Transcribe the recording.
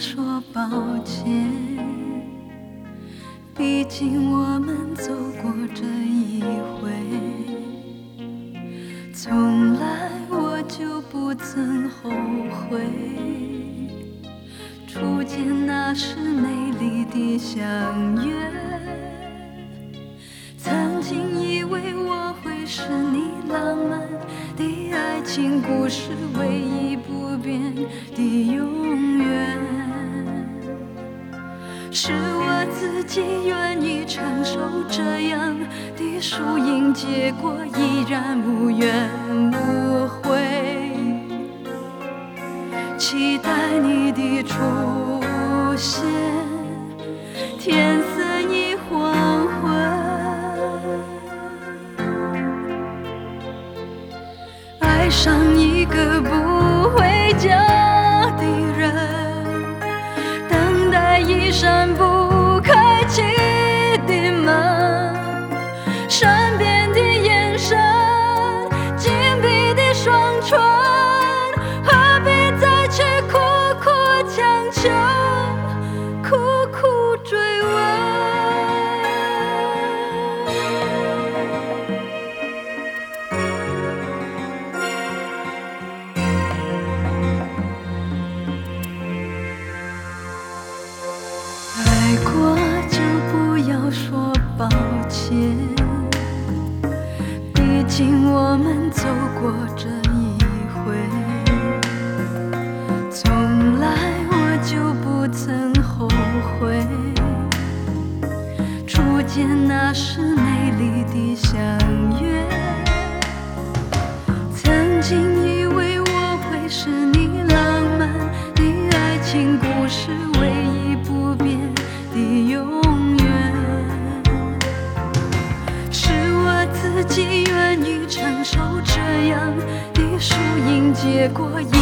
说抱歉，毕竟我们走过这一回，从来我就不曾后悔。初见那时美丽的相约，曾经以为我会是你浪漫的爱情故事唯一不变的永远，是我自己愿意承受这样的输赢结果，依然无怨无悔，期待你的出现，天色已黄昏，爱上一个不回家的人，等待一扇不开启的门，善变的眼神，紧闭的双唇，何必再去苦苦强求，苦苦追问。爱过就不要说抱歉，毕竟我们走过这一回，从来我就不曾后悔。初见那时美丽的相约，曾经以为我会是你浪漫的爱情故事唯一不变的永远，是我自己愿意承受这样的输赢结果。